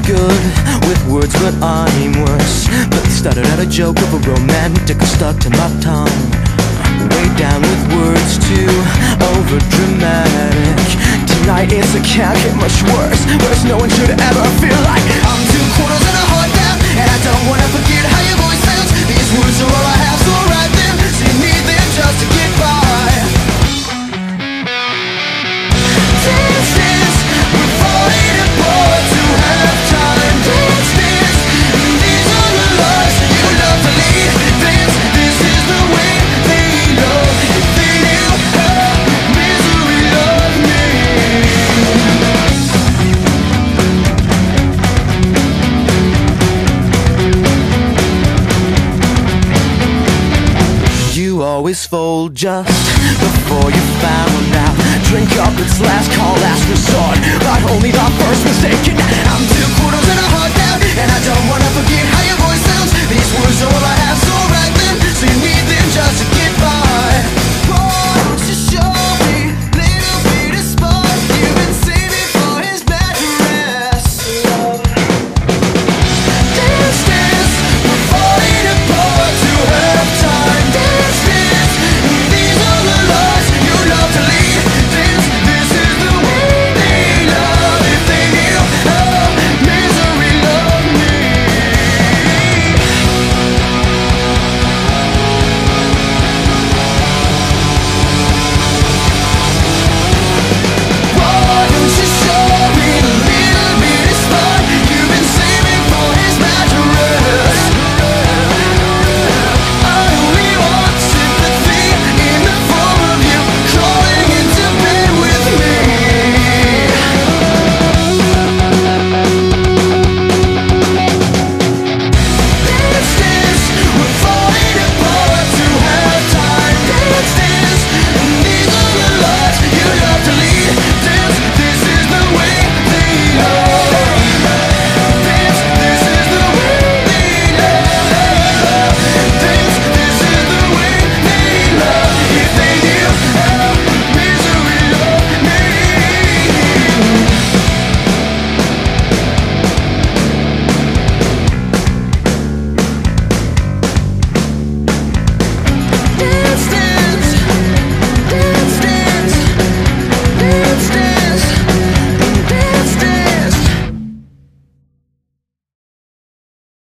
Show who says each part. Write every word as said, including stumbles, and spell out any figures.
Speaker 1: good with words, but I'm worse. But started out a joke of a romantic stuck to my tongue. Way down with words too over dramatic. Tonight it's a can't get much worse. Worse, no one should ever feel like I'm two quarters and a heart down, and I don't wanna forget how your voice sounds. These words are all I have, so write them. So you need them just to get by. Dance, dance, we're falling apart to have time. Dance, dance, these are the lives that you love to lead. Dance, this is the way they love. If they knew how misery loved me. You always fold just before you found out. Drink up, it's last call, last resort, but only the first mistake. And I'm too quarter